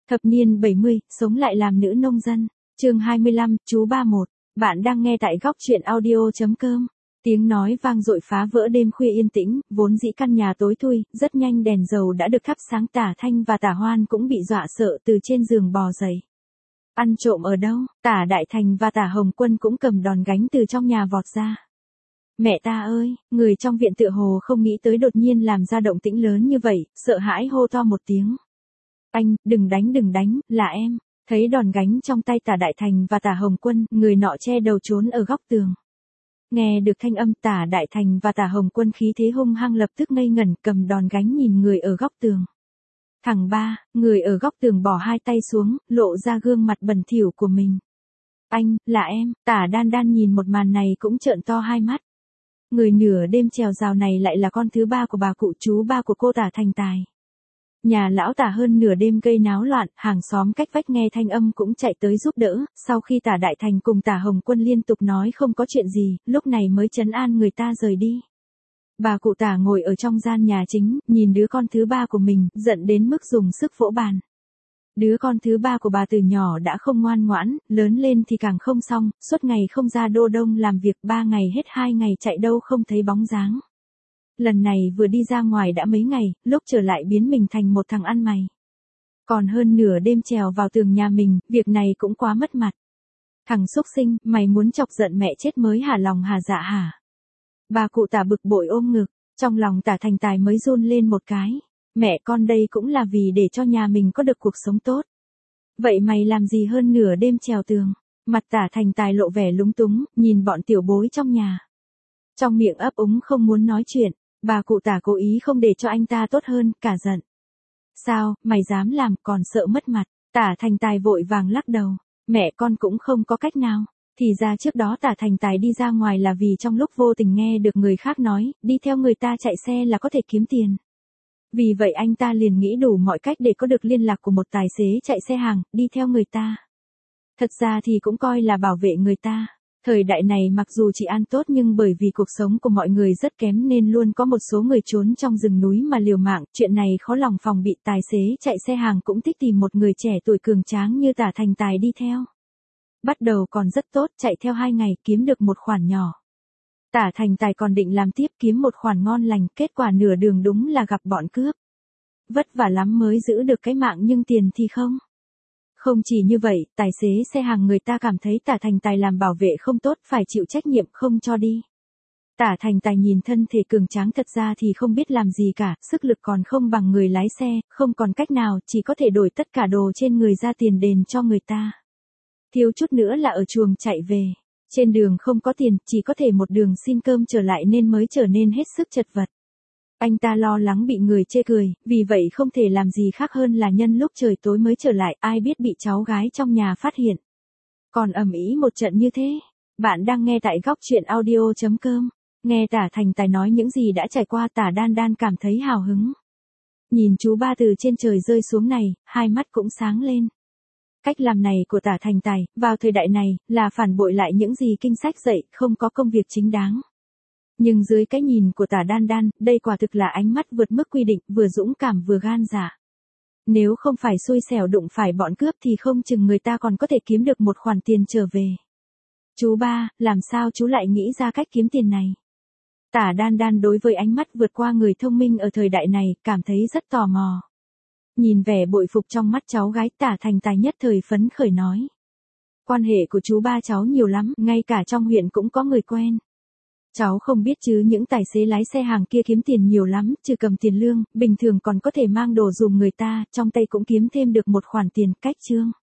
Thập niên 70, sống lại làm nữ nông dân. Chương 25, chú ba một. Bạn đang nghe tại góc truyện audio.com. Tiếng nói vang dội phá vỡ đêm khuya yên tĩnh, vốn dĩ căn nhà tối thui, rất nhanh đèn dầu đã được thắp sáng. Tả Thanh và Tả Hoan cũng bị dọa sợ từ trên giường bò dậy. Ăn trộm ở đâu? Tả Đại Thành và Tả Hồng Quân cũng cầm đòn gánh từ trong nhà vọt ra. Mẹ ta ơi, người trong viện tựa hồ không nghĩ tới đột nhiên làm ra động tĩnh lớn như vậy, sợ hãi hô to một tiếng. Anh, đừng đánh, là em. Thấy đòn gánh trong tay Tả Đại Thành và Tả Hồng Quân, người nọ che đầu trốn ở góc tường. Nghe được thanh âm, Tả Đại Thành và Tả Hồng Quân khí thế hung hăng lập tức ngây ngẩn, cầm đòn gánh nhìn người ở góc tường. Thằng ba, người ở góc tường bỏ hai tay xuống, lộ ra gương mặt bẩn thỉu của mình. Anh, là em. Tả Đan Đan nhìn một màn này cũng trợn to hai mắt. Người nửa đêm trèo rào này lại là con thứ ba của bà cụ chú ba của cô Tả Thành Tài. Nhà lão Tả hơn nửa đêm gây náo loạn, hàng xóm cách vách nghe thanh âm cũng chạy tới giúp đỡ, sau khi Tả Đại Thành cùng Tả Hồng Quân liên tục nói không có chuyện gì, lúc này mới trấn an người ta rời đi. Bà cụ Tả ngồi ở trong gian nhà chính, nhìn đứa con thứ ba của mình, giận đến mức dùng sức vỗ bàn. Đứa con thứ ba của bà từ nhỏ đã không ngoan ngoãn, lớn lên thì càng không xong, suốt ngày không ra đô đông làm việc, 3 ngày hết 2 ngày chạy đâu không thấy bóng dáng. Lần này vừa đi ra ngoài đã mấy ngày, lúc trở lại biến mình thành một thằng ăn mày. Còn hơn nửa đêm trèo vào tường nhà mình, việc này cũng quá mất mặt. Thằng xúc sinh, mày muốn chọc giận mẹ chết mới hả lòng hả dạ hả? Bà cụ Tả bực bội ôm ngực, trong lòng Tả Thành Tài mới run lên một cái. Mẹ con đây cũng là vì để cho nhà mình có được cuộc sống tốt. Vậy mày làm gì hơn nửa đêm trèo tường? Mặt Tả Thành Tài lộ vẻ lúng túng, nhìn bọn tiểu bối trong nhà. Trong miệng ấp úng không muốn nói chuyện, bà cụ Tả cố ý không để cho anh ta tốt hơn, cả giận. Sao, mày dám làm, còn sợ mất mặt? Tả Thành Tài vội vàng lắc đầu. Mẹ con cũng không có cách nào. Thì ra trước đó Tả Thành Tài đi ra ngoài là vì trong lúc vô tình nghe được người khác nói, đi theo người ta chạy xe là có thể kiếm tiền. Vì vậy anh ta liền nghĩ đủ mọi cách để có được liên lạc của một tài xế chạy xe hàng, đi theo người ta. Thật ra thì cũng coi là bảo vệ người ta. Thời đại này mặc dù trị an tốt nhưng bởi vì cuộc sống của mọi người rất kém nên luôn có một số người trốn trong rừng núi mà liều mạng. Chuyện này khó lòng phòng bị, tài xế chạy xe hàng cũng thích tìm một người trẻ tuổi cường tráng như Tả Thành Tài đi theo. Bắt đầu còn rất tốt, chạy theo 2 ngày kiếm được một khoản nhỏ. Tả Thành Tài còn định làm tiếp kiếm một khoản ngon lành, kết quả nửa đường đúng là gặp bọn cướp. Vất vả lắm mới giữ được cái mạng nhưng tiền thì không. Không chỉ như vậy, tài xế xe hàng người ta cảm thấy Tả Thành Tài làm bảo vệ không tốt, phải chịu trách nhiệm không cho đi. Tả Thành Tài nhìn thân thể cường tráng thật ra thì không biết làm gì cả, sức lực còn không bằng người lái xe, không còn cách nào, chỉ có thể đổi tất cả đồ trên người ra tiền đền cho người ta. Thiếu chút nữa là ở chuồng chạy về. Trên đường không có tiền, chỉ có thể một đường xin cơm trở lại nên mới trở nên hết sức chật vật. Anh ta lo lắng bị người chê cười, vì vậy không thể làm gì khác hơn là nhân lúc trời tối mới trở lại, ai biết bị cháu gái trong nhà phát hiện. Còn ầm ĩ một trận như thế. Bạn đang nghe tại góc truyện audio.com. Nghe Tả Thành Tài nói những gì đã trải qua, Tả Đan Đan cảm thấy hào hứng. Nhìn chú ba từ trên trời rơi xuống này, hai mắt cũng sáng lên. Cách làm này của Tả Thành Tài, vào thời đại này, là phản bội lại những gì kinh sách dạy, không có công việc chính đáng. Nhưng dưới cái nhìn của Tả Đan Đan, đây quả thực là ánh mắt vượt mức quy định, vừa dũng cảm vừa gan dạ. Nếu không phải xui xẻo đụng phải bọn cướp thì không chừng người ta còn có thể kiếm được một khoản tiền trở về. Chú ba, làm sao chú lại nghĩ ra cách kiếm tiền này? Tả Đan Đan đối với ánh mắt vượt qua người thông minh ở thời đại này, cảm thấy rất tò mò. Nhìn vẻ bội phục trong mắt cháu gái, Tả Thành Tài nhất thời phấn khởi nói. Quan hệ của chú ba cháu nhiều lắm, ngay cả trong huyện cũng có người quen. Cháu không biết chứ, những tài xế lái xe hàng kia kiếm tiền nhiều lắm, trừ cầm tiền lương, bình thường còn có thể mang đồ dùm người ta, trong tay cũng kiếm thêm được một khoản tiền, cách trương.